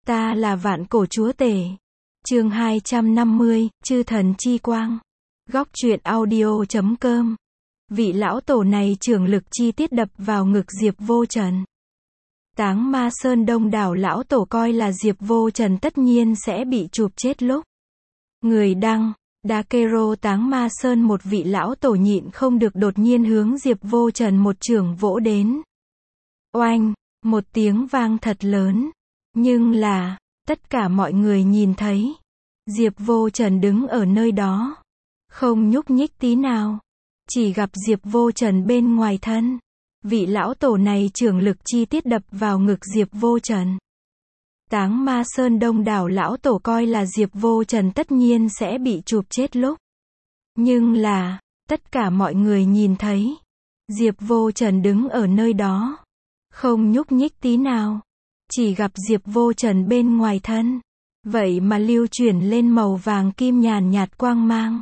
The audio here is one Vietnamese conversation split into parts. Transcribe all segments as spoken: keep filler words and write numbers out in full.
Ta là vạn cổ chúa tể. Chương hai trăm năm mươi, chư thần chi quang. Góc truyện audio chấm com. Vị lão tổ này trưởng lực chi tiết đập vào ngực Diệp Vô Trần. Táng Ma Sơn đông đảo lão tổ coi là Diệp Vô Trần tất nhiên sẽ bị chụp chết lúc. Người đăng, Dakero Táng Ma Sơn một vị lão tổ nhịn không được đột nhiên hướng Diệp Vô Trần một chưởng vỗ đến. Oanh, một tiếng vang thật lớn. Nhưng là, tất cả mọi người nhìn thấy. Diệp Vô Trần đứng ở nơi đó. Không nhúc nhích tí nào. Chỉ gặp Diệp Vô Trần bên ngoài thân. Vị lão tổ này trưởng lực chi tiết đập vào ngực Diệp Vô Trần. Táng Ma Sơn đông đảo lão tổ coi là Diệp Vô Trần tất nhiên sẽ bị chụp chết lúc. Nhưng là, tất cả mọi người nhìn thấy. Diệp Vô Trần đứng ở nơi đó. Không nhúc nhích tí nào. Chỉ gặp Diệp Vô Trần bên ngoài thân. Vậy mà lưu chuyển lên màu vàng kim nhàn nhạt quang mang.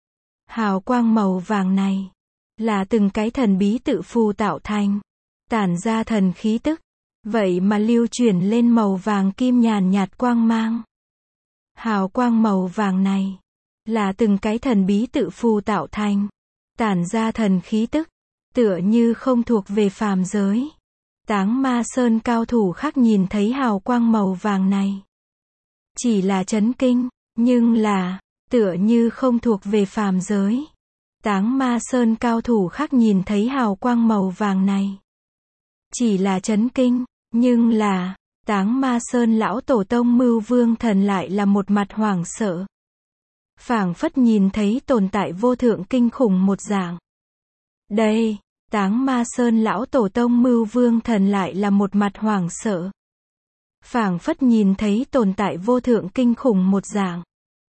Hào quang màu vàng này là từng cái thần bí tự phù tạo thành, tản ra thần khí tức. Vậy mà lưu chuyển lên màu vàng kim nhàn nhạt quang mang. Hào quang màu vàng này là từng cái thần bí tự phù tạo thành, tản ra thần khí tức, tựa như không thuộc về phàm giới. Táng Ma Sơn cao thủ khác nhìn thấy hào quang màu vàng này, chỉ là chấn kinh, nhưng là, tựa như không thuộc về phàm giới. Táng Ma Sơn cao thủ khác nhìn thấy hào quang màu vàng này, chỉ là chấn kinh, nhưng là, Táng Ma Sơn lão tổ tông Mưu Vương Thần lại là một mặt hoảng sợ. Phảng phất nhìn thấy tồn tại vô thượng kinh khủng một dạng. Đây, Táng Ma Sơn lão tổ tông Mưu Vương Thần lại là một mặt hoảng sợ. Phảng phất nhìn thấy tồn tại vô thượng kinh khủng một dạng.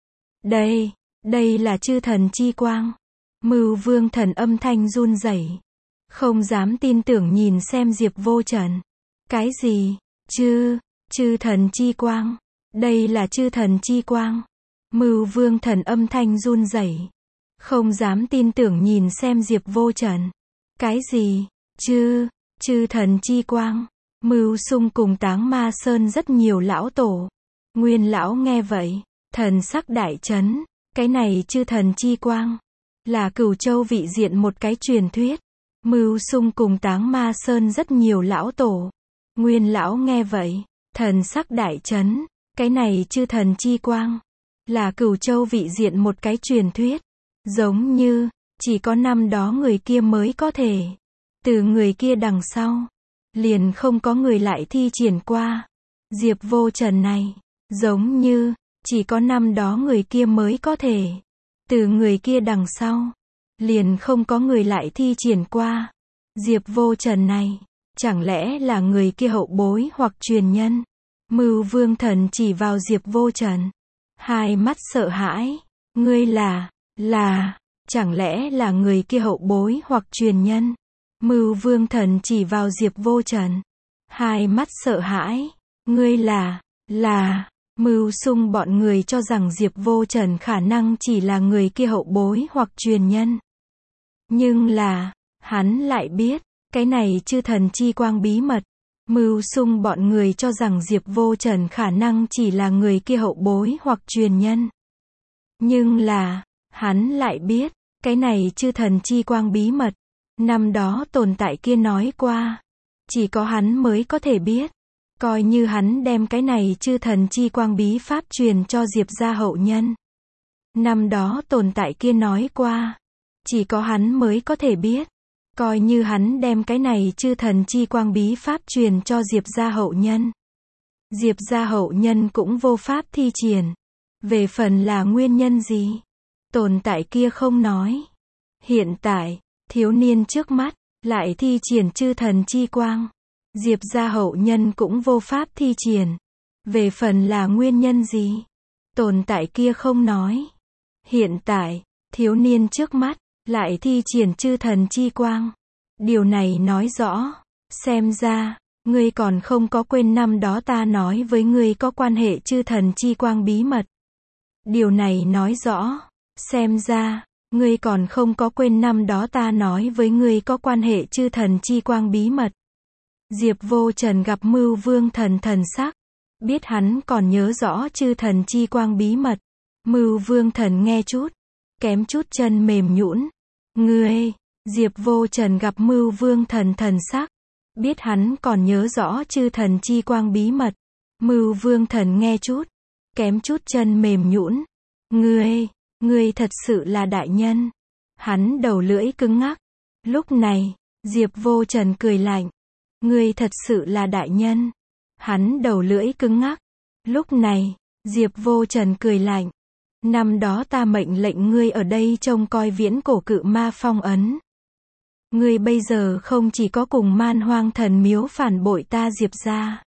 Đây, đây là chư thần chi quang. Mưu Vương Thần âm thanh run rẩy, không dám tin tưởng nhìn xem Diệp Vô Trần. Cái gì? Chư, chư thần chi quang. Đây là chư thần chi quang. Mưu Vương Thần âm thanh run rẩy, không dám tin tưởng nhìn xem Diệp Vô Trần. Cái gì? Chư, chư thần chi quang. Mưu Sung cùng Táng Ma Sơn rất nhiều lão tổ. Nguyên lão nghe vậy, thần sắc đại chấn. Cái này chư thần chi quang là Cửu Châu vị diện một cái truyền thuyết. Mưu Sung cùng Táng Ma Sơn rất nhiều lão tổ. Nguyên lão nghe vậy, thần sắc đại chấn. Cái này chư thần chi quang là Cửu Châu vị diện một cái truyền thuyết. Giống như chỉ có năm đó người kia mới có thể. Từ người kia đằng sau, liền không có người lại thi triển qua. Diệp Vô Trần này, giống như chỉ có năm đó người kia mới có thể. Từ người kia đằng sau, liền không có người lại thi triển qua. Diệp Vô Trần này, chẳng lẽ là người kia hậu bối hoặc truyền nhân? Mưu Vương Thần chỉ vào Diệp Vô Trần, hai mắt sợ hãi. Ngươi là, là, chẳng lẽ là người kia hậu bối hoặc truyền nhân? Mưu Vương Thần chỉ vào Diệp Vô Trần, hai mắt sợ hãi. Ngươi là, là, Mưu Sung bọn người cho rằng Diệp Vô Trần khả năng chỉ là người kia hậu bối hoặc truyền nhân. Nhưng là, hắn lại biết, cái này chư thần chi quang bí mật. Mưu Sung bọn người cho rằng Diệp Vô Trần khả năng chỉ là người kia hậu bối hoặc truyền nhân. Nhưng là, hắn lại biết, cái này chư thần chi quang bí mật. Năm đó tồn tại kia nói qua, chỉ có hắn mới có thể biết. Coi như hắn đem cái này chư thần chi quang bí pháp truyền cho Diệp gia hậu nhân. Năm đó tồn tại kia nói qua, chỉ có hắn mới có thể biết. Coi như hắn đem cái này chư thần chi quang bí pháp truyền cho Diệp gia hậu nhân. Diệp gia hậu nhân cũng vô pháp thi triển. Về phần là nguyên nhân gì? Tồn tại kia không nói. Hiện tại, thiếu niên trước mắt, lại thi triển chư thần chi quang. Diệp gia hậu nhân cũng vô pháp thi triển. Về phần là nguyên nhân gì? Tồn tại kia không nói. Hiện tại, thiếu niên trước mắt, lại thi triển chư thần chi quang. Điều này nói rõ, xem ra, ngươi còn không có quên năm đó ta nói với ngươi có quan hệ chư thần chi quang bí mật. Điều này nói rõ, xem ra, ngươi còn không có quên năm đó ta nói với ngươi có quan hệ chư thần chi quang bí mật. Diệp Vô Trần gặp Mưu Vương Thần thần sắc, biết hắn còn nhớ rõ chư thần chi quang bí mật. Mưu Vương Thần nghe chút, kém chút chân mềm nhũn. Ngươi, Diệp Vô Trần gặp Mưu Vương Thần thần sắc, biết hắn còn nhớ rõ chư thần chi quang bí mật. Mưu Vương Thần nghe chút, kém chút chân mềm nhũn. Ngươi, ngươi thật sự là đại nhân. Hắn đầu lưỡi cứng ngắc. Lúc này, Diệp Vô Trần cười lạnh. Ngươi thật sự là đại nhân. Hắn đầu lưỡi cứng ngắc. Lúc này, Diệp Vô Trần cười lạnh. Năm đó ta mệnh lệnh ngươi ở đây trông coi viễn cổ cự ma phong ấn. Ngươi bây giờ không chỉ có cùng Man Hoang Thần Miếu phản bội ta Diệp gia.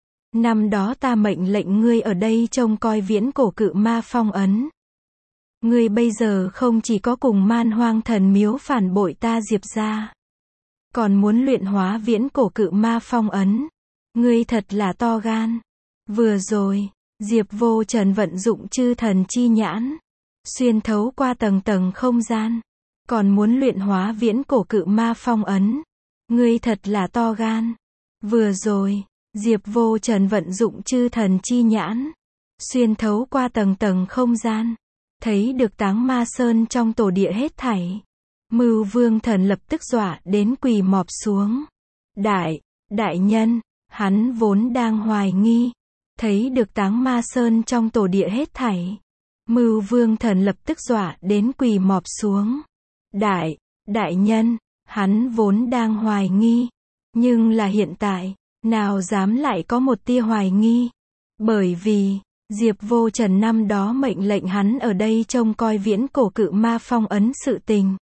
Năm đó ta mệnh lệnh ngươi ở đây trông coi viễn cổ cự ma phong ấn. Ngươi bây giờ không chỉ có cùng Man Hoang Thần Miếu phản bội ta Diệp gia, còn muốn luyện hóa viễn cổ cự ma phong ấn. Ngươi thật là to gan. Vừa rồi, Diệp Vô Trần vận dụng chư thần chi nhãn, xuyên thấu qua tầng tầng không gian, còn muốn luyện hóa viễn cổ cự ma phong ấn. Ngươi thật là to gan. Vừa rồi, Diệp Vô Trần vận dụng chư thần chi nhãn, xuyên thấu qua tầng tầng không gian, thấy được Táng Ma Sơn trong tổ địa hết thảy. Mưu Vương Thần lập tức dọa đến quỳ mọp xuống. Đại, đại nhân, hắn vốn đang hoài nghi, thấy được Táng Ma Sơn trong tổ địa hết thảy. Mưu Vương Thần lập tức dọa đến quỳ mọp xuống. Đại, đại nhân, hắn vốn đang hoài nghi, nhưng là hiện tại, nào dám lại có một tia hoài nghi. Bởi vì, Diệp Vô Trần năm đó mệnh lệnh hắn ở đây trông coi viễn cổ cự ma phong ấn sự tình.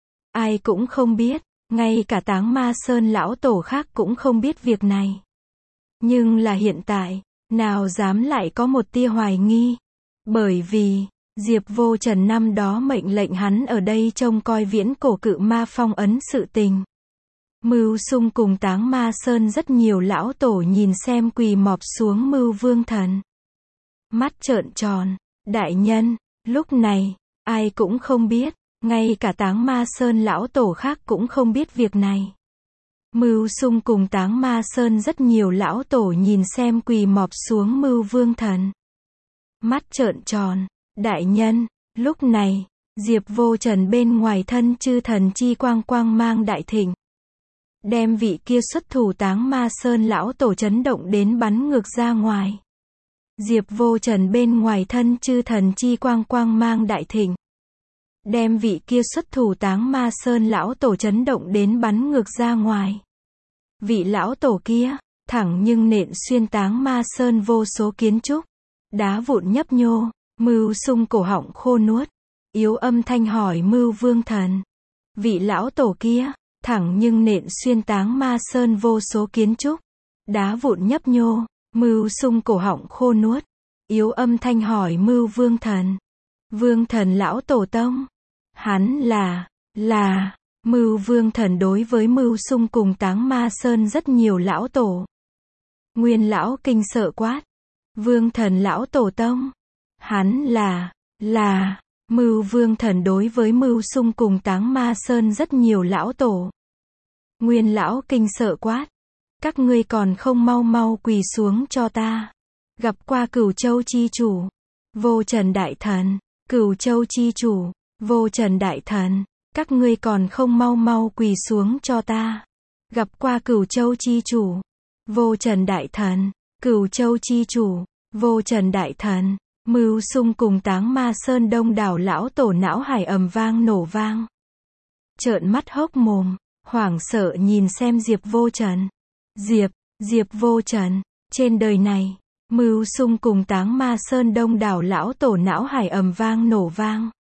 Ai cũng không biết, ngay cả Táng Ma Sơn lão tổ khác cũng không biết việc này. Nhưng là hiện tại, nào dám lại có một tia hoài nghi. Bởi vì, Diệp Vô Trần năm đó mệnh lệnh hắn ở đây trông coi viễn cổ cự ma phong ấn sự tình. Mưu Sung cùng Táng Ma Sơn rất nhiều lão tổ nhìn xem quỳ mọp xuống Mưu Vương Thần. Mắt trợn tròn. Đại nhân, lúc này, ai cũng không biết, ngay cả Táng Ma Sơn lão tổ khác cũng không biết việc này. Mưu Sung cùng Táng Ma Sơn rất nhiều lão tổ nhìn xem quỳ mọp xuống Mưu Vương Thần. Mắt trợn tròn. Đại nhân, lúc này, Diệp Vô Trần bên ngoài thân chư thần chi quang quang mang đại thịnh. Đem vị kia xuất thủ Táng Ma Sơn lão tổ chấn động đến bắn ngược ra ngoài. Diệp Vô Trần bên ngoài thân chư thần chi quang quang mang đại thịnh. Đem vị kia xuất thủ Táng Ma Sơn lão tổ chấn động đến bắn ngược ra ngoài. Vị lão tổ kia, thẳng nhưng nện xuyên Táng Ma Sơn vô số kiến trúc. Đá vụn nhấp nhô. Mưu Sung cổ họng khô nuốt, yếu âm thanh hỏi Mưu Vương Thần. Vị lão tổ kia, thẳng nhưng nện xuyên Táng Ma Sơn vô số kiến trúc. Đá vụn nhấp nhô. Mưu Sung cổ họng khô nuốt, yếu âm thanh hỏi Mưu Vương Thần. Vương Thần lão tổ tông. Hắn là, là, Mưu Vương Thần đối với Mưu Sung cùng Táng Ma Sơn rất nhiều lão tổ. Nguyên lão kinh sợ quát. Vương Thần lão tổ tông. Hắn là, là, Mưu Vương Thần đối với Mưu Sung cùng Táng Ma Sơn rất nhiều lão tổ. Nguyên lão kinh sợ quát. Các ngươi còn không mau mau quỳ xuống cho ta. Gặp qua Cửu Châu chi chủ. Vô Trần đại thần. Cửu Châu chi chủ. Vô Trần đại thần. Các ngươi còn không mau mau quỳ xuống cho ta. Gặp qua Cửu Châu chi chủ. Vô Trần đại thần. Cửu Châu chi chủ. Vô Trần đại thần. Mưu Sung cùng Táng Ma Sơn đông đảo lão tổ não hải ầm vang nổ vang. Trợn mắt hốc mồm, hoảng sợ nhìn xem Diệp Vô Trần. Diệp, Diệp Vô Trần, trên đời này, Mưu Sung cùng Táng Ma Sơn đông đảo lão tổ não hải ầm vang nổ vang.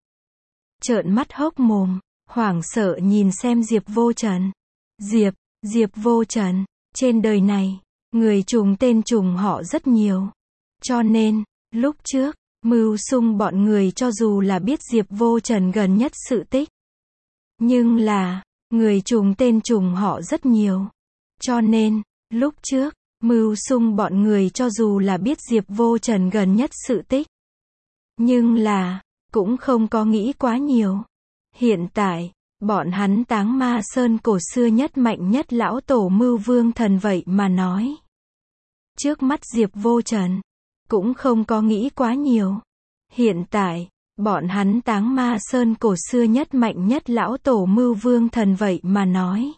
Trợn mắt hốc mồm, hoảng sợ nhìn xem Diệp Vô Trần. Diệp, Diệp Vô Trần, trên đời này, người trùng tên trùng họ rất nhiều. Cho nên, lúc trước, Mưu Sung bọn người cho dù là biết Diệp Vô Trần gần nhất sự tích. Nhưng là, người trùng tên trùng họ rất nhiều. Cho nên, lúc trước, Mưu Sung bọn người cho dù là biết Diệp Vô Trần gần nhất sự tích. Nhưng là, cũng không có nghĩ quá nhiều. Hiện tại, bọn hắn Táng Ma Sơn cổ xưa nhất mạnh nhất lão tổ Mưu Vương Thần vậy mà nói. Trước mắt Diệp Vô Trần cũng không có nghĩ quá nhiều. Hiện tại, bọn hắn Táng Ma Sơn cổ xưa nhất mạnh nhất lão tổ Mưu Vương Thần vậy mà nói.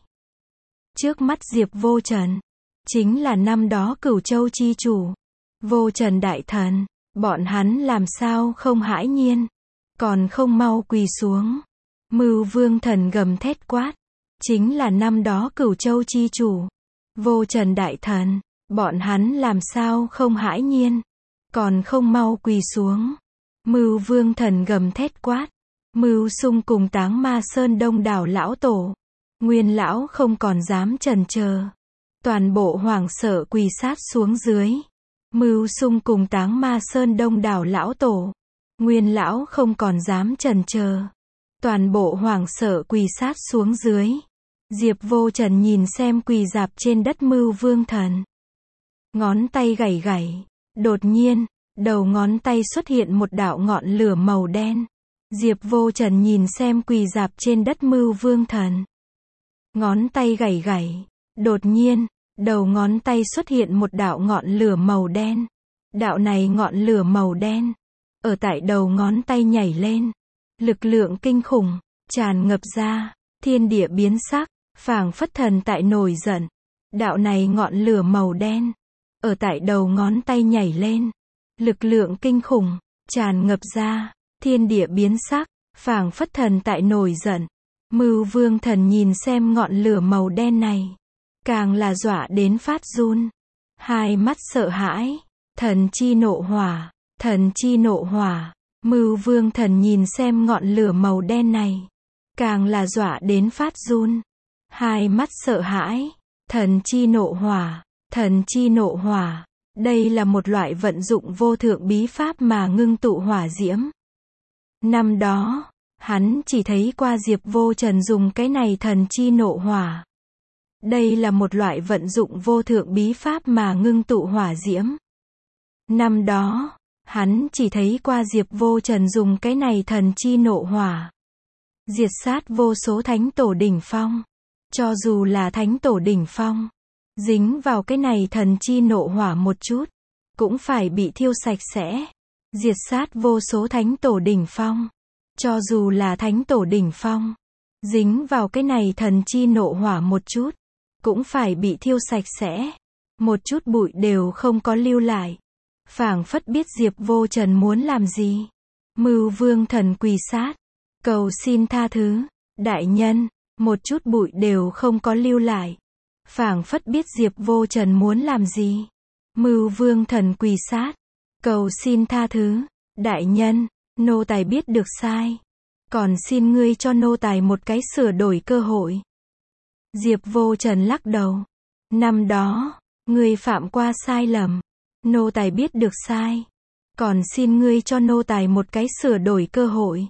Trước mắt Diệp Vô Trần chính là năm đó Cửu Châu chi chủ, Vô Trần đại thần, bọn hắn làm sao không hãi nhiên, còn không mau quỳ xuống. Mưu Vương Thần gầm thét quát, chính là năm đó Cửu Châu chi chủ, Vô Trần đại thần, bọn hắn làm sao không hãi nhiên, còn không mau quỳ xuống. Mưu Vương Thần gầm thét quát, Mưu Sung cùng Táng Ma Sơn đông đảo lão tổ, Nguyên lão không còn dám chần chờ, toàn bộ hoảng sợ quỳ sát xuống dưới. Mưu Sung cùng Táng Ma Sơn đông đảo lão tổ, Nguyên lão không còn dám chần chờ, toàn bộ hoảng sợ quỳ sát xuống dưới. Diệp Vô Trần nhìn xem quỳ rạp trên đất Mưu Vương Thần, ngón tay gảy gảy, đột nhiên, đầu ngón tay xuất hiện một đạo ngọn lửa màu đen. Diệp Vô Trần nhìn xem quỳ rạp trên đất Mưu Vương Thần, ngón tay gảy gảy, đột nhiên, đầu ngón tay xuất hiện một đạo ngọn lửa màu đen. Đạo này ngọn lửa màu đen, ở tại đầu ngón tay nhảy lên. Lực lượng kinh khủng, tràn ngập ra, thiên địa biến sắc, phảng phất thần tại nổi giận. Đạo này ngọn lửa màu đen, ở tại đầu ngón tay nhảy lên. Lực lượng kinh khủng, tràn ngập ra, thiên địa biến sắc, phảng phất thần tại nổi giận. Mưu Vương Thần nhìn xem ngọn lửa màu đen này, càng là dọa đến phát run. Hai mắt sợ hãi, thần chi nộ hỏa, thần chi nộ hỏa. Mưu Vương Thần nhìn xem ngọn lửa màu đen này, càng là dọa đến phát run. Hai mắt sợ hãi, thần chi nộ hỏa, thần chi nộ hỏa. Đây là một loại vận dụng vô thượng bí pháp mà ngưng tụ hỏa diễm. Năm đó, hắn chỉ thấy qua Diệp Vô Trần dùng cái này thần chi nộ hỏa. Đây là một loại vận dụng vô thượng bí pháp mà ngưng tụ hỏa diễm. Năm đó, hắn chỉ thấy qua Diệp Vô Trần dùng cái này thần chi nộ hỏa, diệt sát vô số thánh tổ đỉnh phong. Cho dù là thánh tổ đỉnh phong, dính vào cái này thần chi nộ hỏa một chút, cũng phải bị thiêu sạch sẽ. Diệt sát vô số thánh tổ đỉnh phong. Cho dù là thánh tổ đỉnh phong, dính vào cái này thần chi nộ hỏa một chút, cũng phải bị thiêu sạch sẽ. Một chút bụi đều không có lưu lại. Phảng phất biết Diệp Vô Trần muốn làm gì. Mưu Vương Thần quỳ sát, cầu xin tha thứ. Đại nhân, một chút bụi đều không có lưu lại. Phảng phất biết Diệp Vô Trần muốn làm gì. Mưu Vương Thần quỳ sát, cầu xin tha thứ. Đại nhân, nô tài biết được sai, còn xin ngươi cho nô tài một cái sửa đổi cơ hội. Diệp Vô Trần lắc đầu. Năm đó, ngươi phạm qua sai lầm, nô tài biết được sai, còn xin ngươi cho nô tài một cái sửa đổi cơ hội.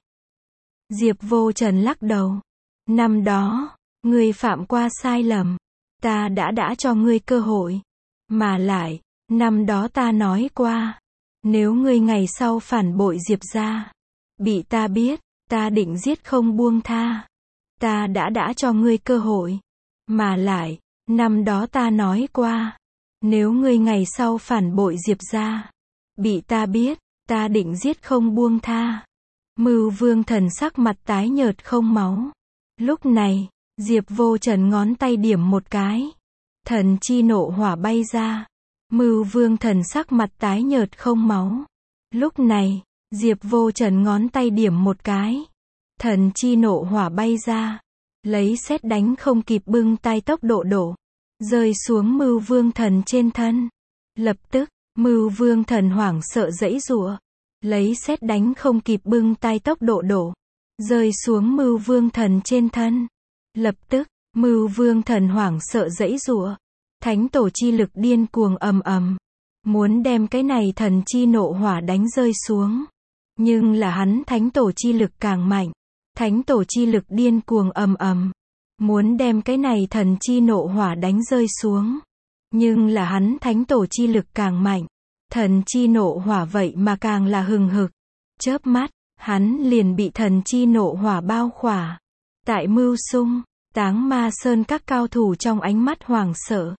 Diệp Vô Trần lắc đầu. Năm đó, ngươi phạm qua sai lầm, ta đã đã cho ngươi cơ hội. Mà lại, năm đó ta nói qua, nếu ngươi ngày sau phản bội Diệp gia, bị ta biết, ta định giết không buông tha. Ta đã đã cho ngươi cơ hội. Mà lại, năm đó ta nói qua, nếu ngươi ngày sau phản bội Diệp gia, bị ta biết, ta định giết không buông tha. Mưu Vương Thần sắc mặt tái nhợt không máu. Lúc này, Diệp Vô Trần ngón tay điểm một cái, thần chi nộ hỏa bay ra. Mưu Vương Thần sắc mặt tái nhợt không máu. Lúc này, Diệp Vô Trần ngón tay điểm một cái, thần chi nộ hỏa bay ra, lấy sét đánh không kịp bưng tay tốc độ đổ, rơi xuống Mưu Vương Thần trên thân. Lập tức, Mưu Vương Thần hoảng sợ giãy giụa, lấy sét đánh không kịp bưng tay tốc độ đổ, rơi xuống Mưu Vương Thần trên thân. Lập tức, Mưu Vương Thần hoảng sợ giãy giụa, thánh tổ chi lực điên cuồng ầm ầm, muốn đem cái này thần chi nộ hỏa đánh rơi xuống. Nhưng là hắn thánh tổ chi lực càng mạnh, thánh tổ chi lực điên cuồng ầm ầm, muốn đem cái này thần chi nộ hỏa đánh rơi xuống. Nhưng là hắn thánh tổ chi lực càng mạnh, thần chi nộ hỏa vậy mà càng là hừng hực. Chớp mắt, hắn liền bị thần chi nộ hỏa bao khỏa. Tại Mưu Sung, Táng Ma Sơn các cao thủ trong ánh mắt hoảng sợ,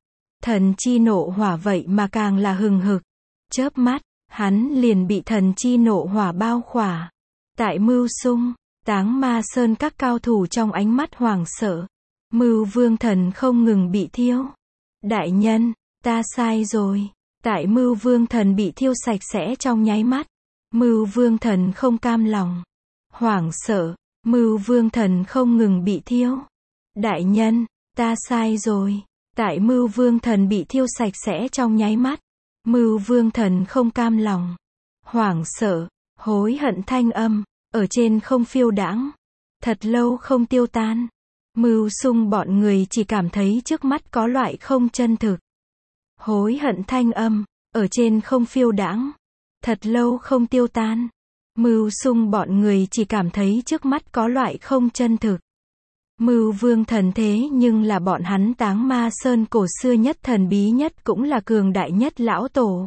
Thần chi nộ hỏa vậy mà càng là hừng hực. Chớp mắt, hắn liền bị thần chi nộ hỏa bao khỏa. Tại Mưu Sung, Táng Ma Sơn các cao thủ trong ánh mắt hoảng sợ. Mưu Vương Thần không ngừng bị thiêu. Đại nhân, ta sai rồi. Tại Mưu Vương Thần bị thiêu sạch sẽ trong nháy mắt. Mưu Vương Thần không cam lòng. Hoảng sợ, Mưu Vương Thần không ngừng bị thiêu. Đại nhân, ta sai rồi. Tại Mưu Vương Thần bị thiêu sạch sẽ trong nháy mắt. Mưu Vương Thần không cam lòng. Hoảng sợ, hối hận thanh âm, ở trên không phiêu đãng. Thật lâu không tiêu tan. Mưu Sung bọn người chỉ cảm thấy trước mắt có loại không chân thực. Hối hận thanh âm, ở trên không phiêu đãng. Thật lâu không tiêu tan. Mưu Sung bọn người chỉ cảm thấy trước mắt có loại không chân thực. Mưu Vương Thần thế nhưng là bọn hắn Táng Ma Sơn cổ xưa nhất thần bí nhất cũng là cường đại nhất lão tổ.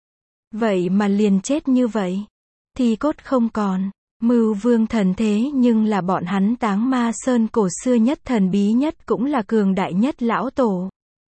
Vậy mà liền chết như vậy. Thì cốt không còn. Mưu Vương Thần thế nhưng là bọn hắn Táng Ma Sơn cổ xưa nhất thần bí nhất cũng là cường đại nhất lão tổ.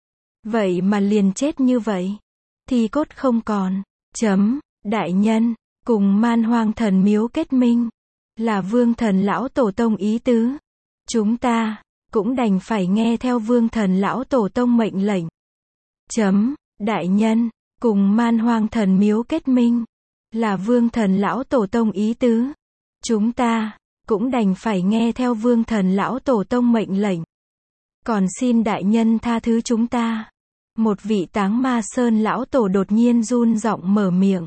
Vậy mà liền chết như vậy. Thì cốt không còn. Chấm, đại nhân, cùng Man Hoang Thần miếu kết minh. Là Vương Thần lão tổ tông ý tứ. Chúng ta, cũng đành phải nghe theo Vương Thần lão tổ tông mệnh lệnh. Chấm, đại nhân, cùng Man Hoang Thần miếu kết minh. Là Vương Thần lão tổ tông ý tứ. Chúng ta, cũng đành phải nghe theo Vương Thần lão tổ tông mệnh lệnh. Còn xin đại nhân tha thứ chúng ta. Một vị Táng Ma Sơn lão tổ đột nhiên run giọng mở miệng.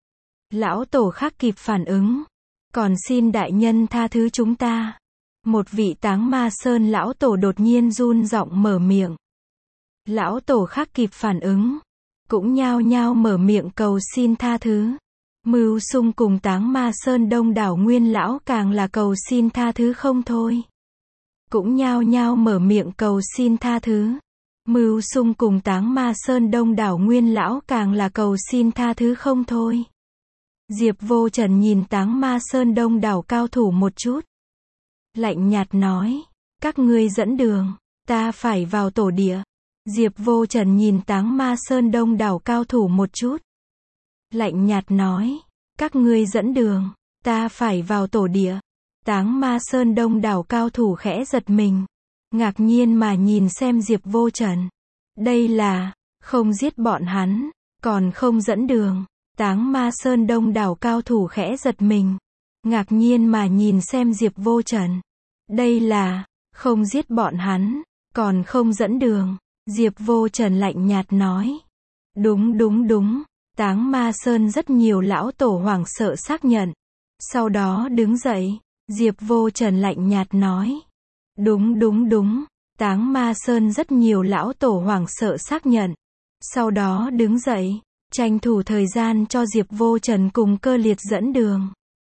Lão tổ khác kịp phản ứng. Còn xin đại nhân tha thứ chúng ta. Một vị Táng Ma Sơn lão tổ đột nhiên run giọng mở miệng. Lão tổ khác kịp phản ứng. Cũng nhao nhao mở miệng cầu xin tha thứ. Mưu Sung cùng Táng Ma Sơn đông đảo nguyên lão càng là cầu xin tha thứ không thôi. Cũng nhao nhao mở miệng cầu xin tha thứ. Mưu Sung cùng Táng Ma Sơn đông đảo nguyên lão càng là cầu xin tha thứ không thôi. Diệp Vô Trần nhìn Táng Ma Sơn đông đảo cao thủ một chút. Lạnh nhạt nói, các ngươi dẫn đường, ta phải vào tổ địa. Diệp Vô Trần nhìn Táng Ma Sơn đông đảo cao thủ một chút. Lạnh nhạt nói, các ngươi dẫn đường, ta phải vào tổ địa. Táng Ma Sơn đông đảo cao thủ khẽ giật mình. Ngạc nhiên mà nhìn xem Diệp Vô Trần. Đây là, không giết bọn hắn, còn không dẫn đường. Táng Ma Sơn đông đảo cao thủ khẽ giật mình. Ngạc nhiên mà nhìn xem Diệp Vô Trần. Đây là, không giết bọn hắn, còn không dẫn đường. Diệp Vô Trần lạnh nhạt nói. Đúng đúng đúng. Táng Ma Sơn rất nhiều lão tổ hoảng sợ xác nhận. Sau đó đứng dậy. Diệp Vô Trần lạnh nhạt nói. Đúng đúng đúng. Táng Ma Sơn rất nhiều lão tổ hoảng sợ xác nhận. Sau đó đứng dậy. Tranh thủ thời gian cho Diệp Vô Trần cùng Cơ Liệt dẫn đường.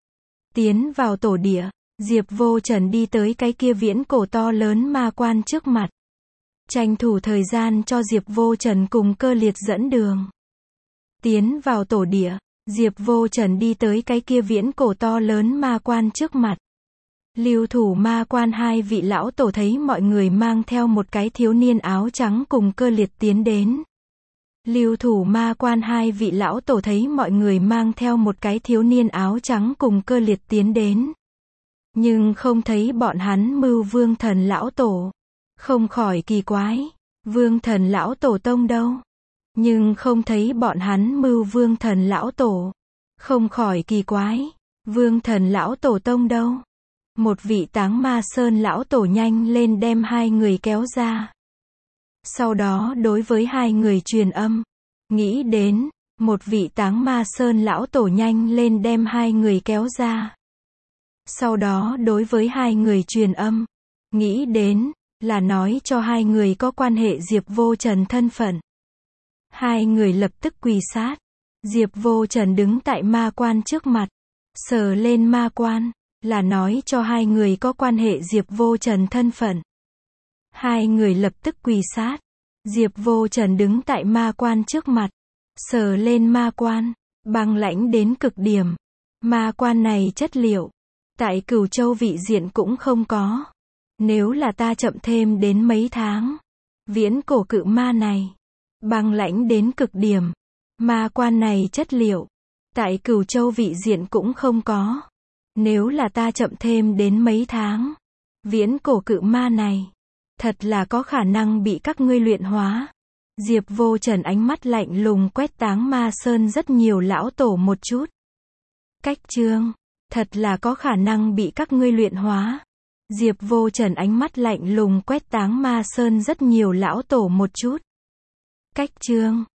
Tiến vào tổ địa. Diệp Vô Trần đi tới cái kia viễn cổ to lớn ma quan trước mặt. Tranh thủ thời gian cho Diệp Vô Trần cùng Cơ Liệt dẫn đường. Tiến vào tổ địa. Diệp Vô Trần đi tới cái kia viễn cổ to lớn ma quan trước mặt. Lưu thủ ma quan hai vị lão tổ thấy mọi người mang theo một cái thiếu niên áo trắng cùng Cơ Liệt tiến đến. Lưu thủ ma quan hai vị lão tổ thấy mọi người mang theo một cái thiếu niên áo trắng cùng Cơ Liệt tiến đến. Nhưng không thấy bọn hắn Mưu Vương Thần lão tổ. Không khỏi kỳ quái. Vương Thần lão tổ tông đâu? Nhưng không thấy bọn hắn Mưu Vương Thần lão tổ. Không khỏi kỳ quái. Vương Thần lão tổ tông đâu? Một vị Táng Ma Sơn lão tổ nhanh lên đem hai người kéo ra. Sau đó đối với hai người truyền âm. Nghĩ đến, một vị Táng Ma Sơn lão tổ nhanh lên đem hai người kéo ra. Sau đó đối với hai người truyền âm. Nghĩ đến, là nói cho hai người có quan hệ Diệp Vô Trần thân phận. Hai người lập tức quỳ sát. Diệp Vô Trần đứng tại ma quan trước mặt. Sờ lên ma quan. Là nói cho hai người có quan hệ Diệp Vô Trần thân phận. Hai người lập tức quỳ sát. Diệp Vô Trần đứng tại ma quan trước mặt. Sờ lên ma quan. Băng lãnh đến cực điểm. Ma quan này chất liệu. Tại Cửu Châu vị diện cũng không có. Nếu là ta chậm thêm đến mấy tháng. Viễn cổ cự ma này. Băng lãnh đến cực điểm. Ma quan này chất liệu. Tại Cửu Châu vị diện cũng không có. Nếu là ta chậm thêm đến mấy tháng. Viễn cổ cự ma này. Thật là có khả năng bị các ngươi luyện hóa. Diệp Vô Trần ánh mắt lạnh lùng quét Táng Ma Sơn rất nhiều lão tổ một chút. Cách chương. Thật là có khả năng bị các ngươi luyện hóa. Diệp Vô Trần ánh mắt lạnh lùng quét Táng Ma Sơn rất nhiều lão tổ một chút. Cách chương.